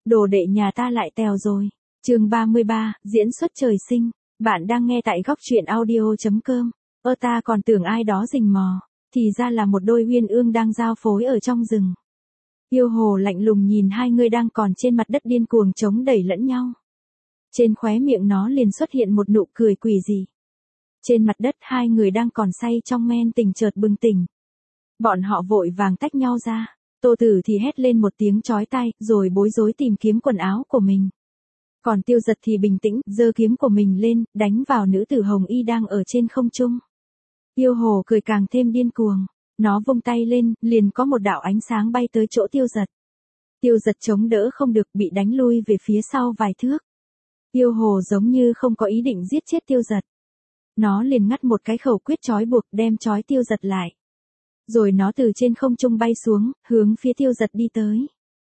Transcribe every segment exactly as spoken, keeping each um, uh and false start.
đồ đệ nhà ta lại tèo rồi. Chương ba mươi ba, diễn xuất trời sinh. Bạn đang nghe tại góc truyện audio chấm com. Ơ ta còn tưởng ai đó rình mò, thì ra là một đôi uyên ương đang giao phối ở trong rừng. Yêu hồ lạnh lùng nhìn hai người đang còn trên mặt đất điên cuồng chống đẩy lẫn nhau. Trên khóe miệng nó liền xuất hiện một nụ cười quỷ dị. Trên mặt đất hai người đang còn say trong men tình chợt bừng tỉnh. Bọn họ vội vàng tách nhau ra. Tô Tử thì hét lên một tiếng chói tai, rồi bối rối tìm kiếm quần áo của mình. Còn Tiêu Giật thì bình tĩnh, giơ kiếm của mình lên, đánh vào nữ tử hồng y đang ở trên không trung. Yêu hồ cười càng thêm điên cuồng. Nó vung tay lên, liền có một đạo ánh sáng bay tới chỗ Tiêu Giật. Tiêu Giật chống đỡ không được, bị đánh lui về phía sau vài thước. Yêu hồ giống như không có ý định giết chết Tiêu Giật. Nó liền ngắt một cái khẩu quyết trói buộc, đem trói Tiêu Giật lại. Rồi nó từ trên không trung bay xuống, hướng phía Tiêu Giật đi tới.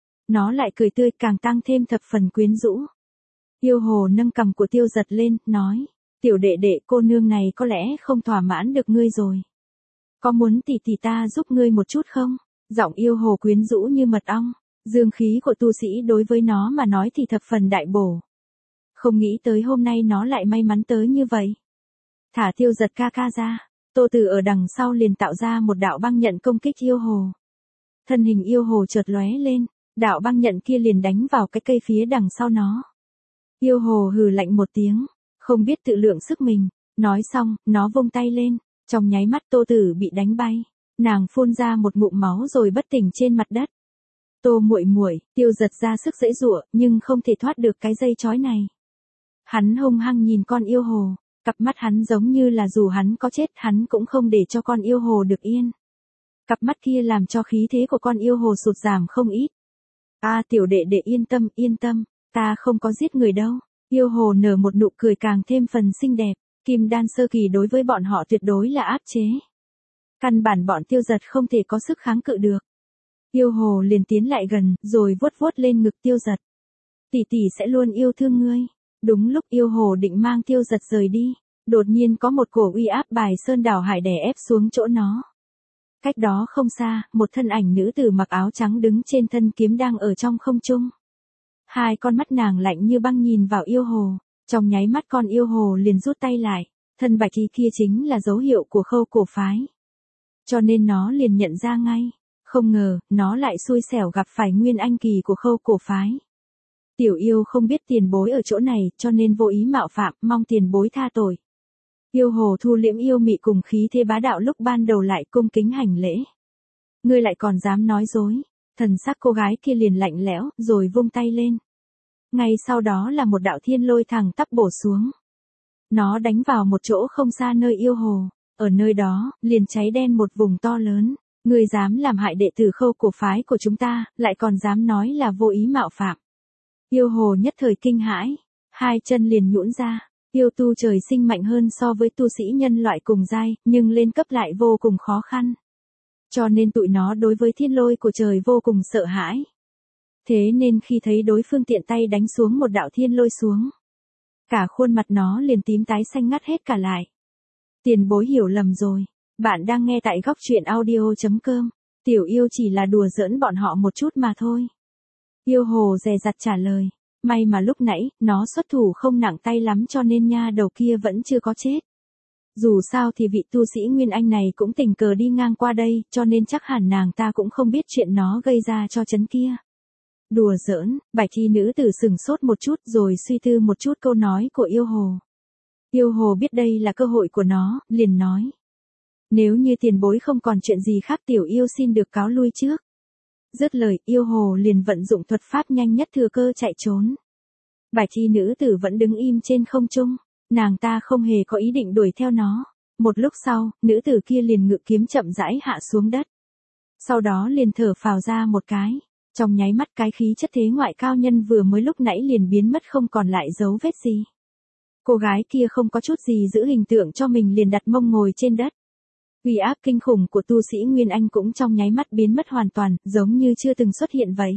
Nó lại cười tươi, càng tăng thêm thập phần quyến rũ. Yêu hồ nâng cằm của Tiêu Giật lên, nói: Tiểu đệ đệ, cô nương này có lẽ không thỏa mãn được ngươi rồi. Có muốn tỷ tỷ ta giúp ngươi một chút không? Giọng yêu hồ quyến rũ như mật ong. Dương khí của tu sĩ đối với nó mà nói thì thập phần đại bổ. Không nghĩ tới hôm nay nó lại may mắn tới như vậy. Thả Tiêu Giật ca ca ra. Tô Tử ở đằng sau liền tạo ra một đạo băng nhận công kích yêu hồ. Thân hình yêu hồ chợt lóe lên, đạo băng nhận kia liền đánh vào cái cây phía đằng sau nó. Yêu hồ hừ lạnh một tiếng, không biết tự lượng sức mình. Nói xong, nó vung tay lên, trong nháy mắt Tô Tử bị đánh bay. Nàng phun ra một ngụm máu rồi bất tỉnh trên mặt đất. Tô muội muội, Tiêu Giật ra sức giãy giụa, nhưng không thể thoát được cái dây trói này. Hắn hung hăng nhìn con yêu hồ. Cặp mắt hắn giống như là dù hắn có chết hắn cũng không để cho con yêu hồ được yên. Cặp mắt kia làm cho khí thế của con yêu hồ sụt giảm không ít. A à, tiểu đệ đệ yên tâm, yên tâm, ta không có giết người đâu. Yêu hồ nở một nụ cười càng thêm phần xinh đẹp. Kim đan sơ kỳ đối với bọn họ tuyệt đối là áp chế. Căn bản bọn Tiêu Giật không thể có sức kháng cự được. Yêu hồ liền tiến lại gần, rồi vuốt vuốt lên ngực Tiêu Giật. Tỷ tỷ sẽ luôn yêu thương ngươi. Đúng lúc yêu hồ định mang Tiêu Giật rời đi, đột nhiên có một cổ uy áp bài sơn đảo hải đè ép xuống chỗ nó. Cách đó không xa, một thân ảnh nữ tử mặc áo trắng đứng trên thân kiếm đang ở trong không trung. Hai con mắt nàng lạnh như băng nhìn vào yêu hồ, trong nháy mắt con yêu hồ liền rút tay lại, thân bạch y kia chính là dấu hiệu của Khâu cổ phái. Cho nên nó liền nhận ra ngay, không ngờ, nó lại xui xẻo gặp phải nguyên anh kỳ của Khâu cổ phái. Tiểu yêu không biết tiền bối ở chỗ này, cho nên vô ý mạo phạm, mong tiền bối tha tội. Yêu hồ thu liễm yêu mị cùng khí thế bá đạo lúc ban đầu lại cung kính hành lễ. Ngươi lại còn dám nói dối. Thần sắc cô gái kia liền lạnh lẽo, rồi vung tay lên. Ngay sau đó là một đạo thiên lôi thẳng tắp bổ xuống. Nó đánh vào một chỗ không xa nơi yêu hồ. Ở nơi đó, liền cháy đen một vùng to lớn. Ngươi dám làm hại đệ tử Khâu cổ phái của chúng ta, lại còn dám nói là vô ý mạo phạm. Yêu hồ nhất thời kinh hãi, hai chân liền nhũn ra. Yêu tu trời sinh mạnh hơn so với tu sĩ nhân loại cùng giai, nhưng lên cấp lại vô cùng khó khăn. Cho nên tụi nó đối với thiên lôi của trời vô cùng sợ hãi. Thế nên khi thấy đối phương tiện tay đánh xuống một đạo thiên lôi xuống, cả khuôn mặt nó liền tím tái xanh ngắt hết cả lại. Tiền bối hiểu lầm rồi, bạn đang nghe tại góc truyện audio chấm com. Tiểu yêu chỉ là đùa giỡn bọn họ một chút mà thôi. Yêu hồ dè dặt trả lời. May mà lúc nãy, nó xuất thủ không nặng tay lắm cho nên nha đầu kia vẫn chưa có chết. Dù sao thì vị tu sĩ Nguyên Anh này cũng tình cờ đi ngang qua đây, cho nên chắc hẳn nàng ta cũng không biết chuyện nó gây ra cho chấn kia. Đùa giỡn, bạch y nữ tử sừng sốt một chút rồi suy tư một chút câu nói của yêu hồ. Yêu hồ biết đây là cơ hội của nó, liền nói. Nếu như tiền bối không còn chuyện gì khác tiểu yêu xin được cáo lui trước. Dứt lời, yêu hồ liền vận dụng thuật pháp nhanh nhất thừa cơ chạy trốn. Bạch y nữ tử vẫn đứng im trên không trung, nàng ta không hề có ý định đuổi theo nó. Một lúc sau, nữ tử kia liền ngự kiếm chậm rãi hạ xuống đất. Sau đó liền thở phào ra một cái, trong nháy mắt cái khí chất thế ngoại cao nhân vừa mới lúc nãy liền biến mất không còn lại dấu vết gì. Cô gái kia không có chút gì giữ hình tượng cho mình liền đặt mông ngồi trên đất. Uy áp kinh khủng của tu sĩ Nguyên Anh cũng trong nháy mắt biến mất hoàn toàn, giống như chưa từng xuất hiện vậy.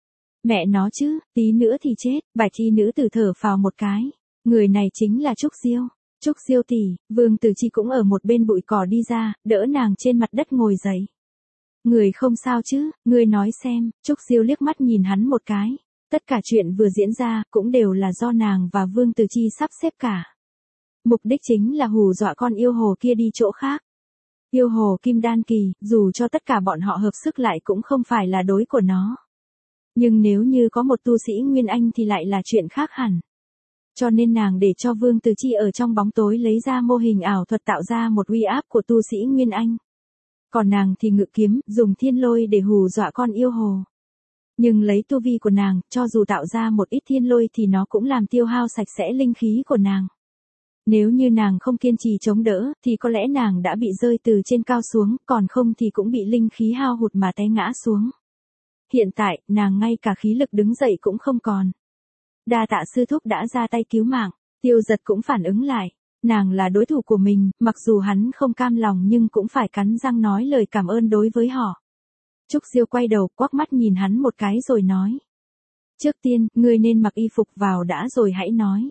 Mẹ nó chứ, tí nữa thì chết, bạch y nữ tử thở phào một cái. Người này chính là Trúc Diêu. Trúc Diêu tỷ, Vương Tử Chi cũng ở một bên bụi cỏ đi ra, đỡ nàng trên mặt đất ngồi dậy. Người không sao chứ, người nói xem, Trúc Diêu liếc mắt nhìn hắn một cái. Tất cả chuyện vừa diễn ra cũng đều là do nàng và Vương Từ Chi sắp xếp cả. Mục đích chính là hù dọa con yêu hồ kia đi chỗ khác. Yêu hồ kim đan kỳ, dù cho tất cả bọn họ hợp sức lại cũng không phải là đối của nó. Nhưng nếu như có một tu sĩ Nguyên Anh thì lại là chuyện khác hẳn. Cho nên nàng để cho Vương Từ Chi ở trong bóng tối lấy ra mô hình ảo thuật tạo ra một uy áp của tu sĩ Nguyên Anh. Còn nàng thì ngự kiếm, dùng thiên lôi để hù dọa con yêu hồ. Nhưng lấy tu vi của nàng, cho dù tạo ra một ít thiên lôi thì nó cũng làm tiêu hao sạch sẽ linh khí của nàng. Nếu như nàng không kiên trì chống đỡ, thì có lẽ nàng đã bị rơi từ trên cao xuống, còn không thì cũng bị linh khí hao hụt mà té ngã xuống. Hiện tại, nàng ngay cả khí lực đứng dậy cũng không còn. Đa tạ sư thúc đã ra tay cứu mạng, Tiêu Giật cũng phản ứng lại. Nàng là đối thủ của mình, mặc dù hắn không cam lòng nhưng cũng phải cắn răng nói lời cảm ơn đối với họ. Trúc Diêu quay đầu quắc mắt nhìn hắn một cái rồi nói. Trước tiên, ngươi nên mặc y phục vào đã rồi hãy nói.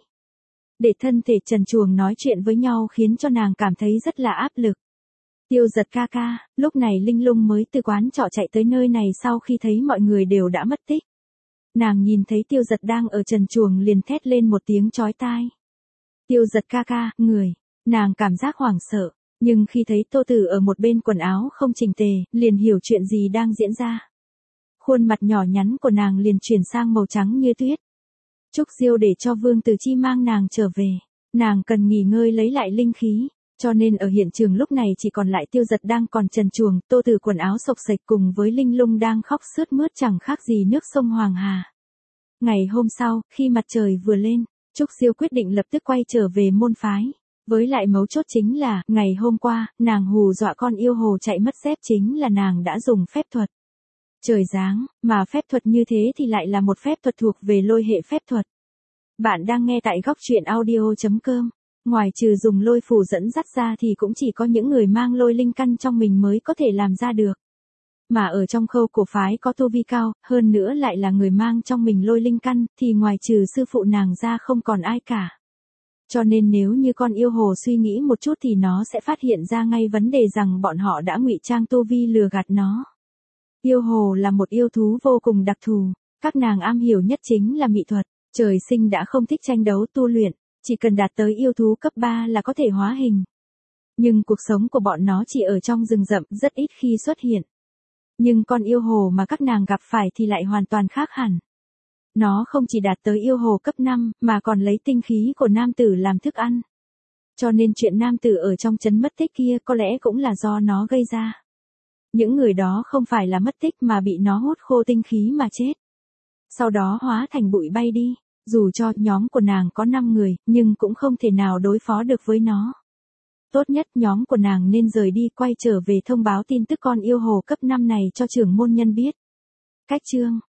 Để thân thể trần truồng nói chuyện với nhau khiến cho nàng cảm thấy rất là áp lực. Tiêu Giật ca ca, lúc này Linh Lung mới từ quán trọ chạy tới nơi này sau khi thấy mọi người đều đã mất tích. Nàng nhìn thấy Tiêu Giật đang ở trần truồng liền thét lên một tiếng chói tai. Tiêu Giật ca ca, người, nàng cảm giác hoảng sợ, nhưng khi thấy Tô Tử ở một bên quần áo không chỉnh tề, liền hiểu chuyện gì đang diễn ra. Khuôn mặt nhỏ nhắn của nàng liền chuyển sang màu trắng như tuyết. Trúc Diêu để cho Vương Từ Chi mang nàng trở về, nàng cần nghỉ ngơi lấy lại linh khí, cho nên ở hiện trường lúc này chỉ còn lại Tiêu Giật đang còn trần truồng, Tô Tử quần áo xộc xệch cùng với Linh Lung đang khóc sướt mướt chẳng khác gì nước sông Hoàng Hà. Ngày hôm sau, khi mặt trời vừa lên, Trúc Diêu quyết định lập tức quay trở về môn phái. Với lại mấu chốt chính là, ngày hôm qua, nàng hù dọa con yêu hồ chạy mất dép chính là nàng đã dùng phép thuật. Trời giáng, mà phép thuật như thế thì lại là một phép thuật thuộc về lôi hệ phép thuật. Bạn đang nghe tại góc truyện audio chấm com. Ngoài trừ dùng lôi phù dẫn dắt ra thì cũng chỉ có những người mang lôi linh căn trong mình mới có thể làm ra được. Mà ở trong khâu cổ phái có tu vi cao, hơn nữa lại là người mang trong mình lôi linh căn, thì ngoài trừ sư phụ nàng ra không còn ai cả. Cho nên nếu như con yêu hồ suy nghĩ một chút thì nó sẽ phát hiện ra ngay vấn đề rằng bọn họ đã ngụy trang tu vi lừa gạt nó. Yêu hồ là một yêu thú vô cùng đặc thù, các nàng am hiểu nhất chính là mỹ thuật, trời sinh đã không thích tranh đấu tu luyện, chỉ cần đạt tới yêu thú cấp ba là có thể hóa hình. Nhưng cuộc sống của bọn nó chỉ ở trong rừng rậm, rất ít khi xuất hiện. Nhưng con yêu hồ mà các nàng gặp phải thì lại hoàn toàn khác hẳn. Nó không chỉ đạt tới yêu hồ cấp năm, mà còn lấy tinh khí của nam tử làm thức ăn. Cho nên chuyện nam tử ở trong trấn mất tích kia có lẽ cũng là do nó gây ra. Những người đó không phải là mất tích mà bị nó hút khô tinh khí mà chết. Sau đó hóa thành bụi bay đi, dù cho nhóm của nàng có năm người, nhưng cũng không thể nào đối phó được với nó. Tốt nhất nhóm của nàng nên rời đi quay trở về thông báo tin tức con yêu hồ cấp năm này cho trưởng môn nhân biết. Cách chương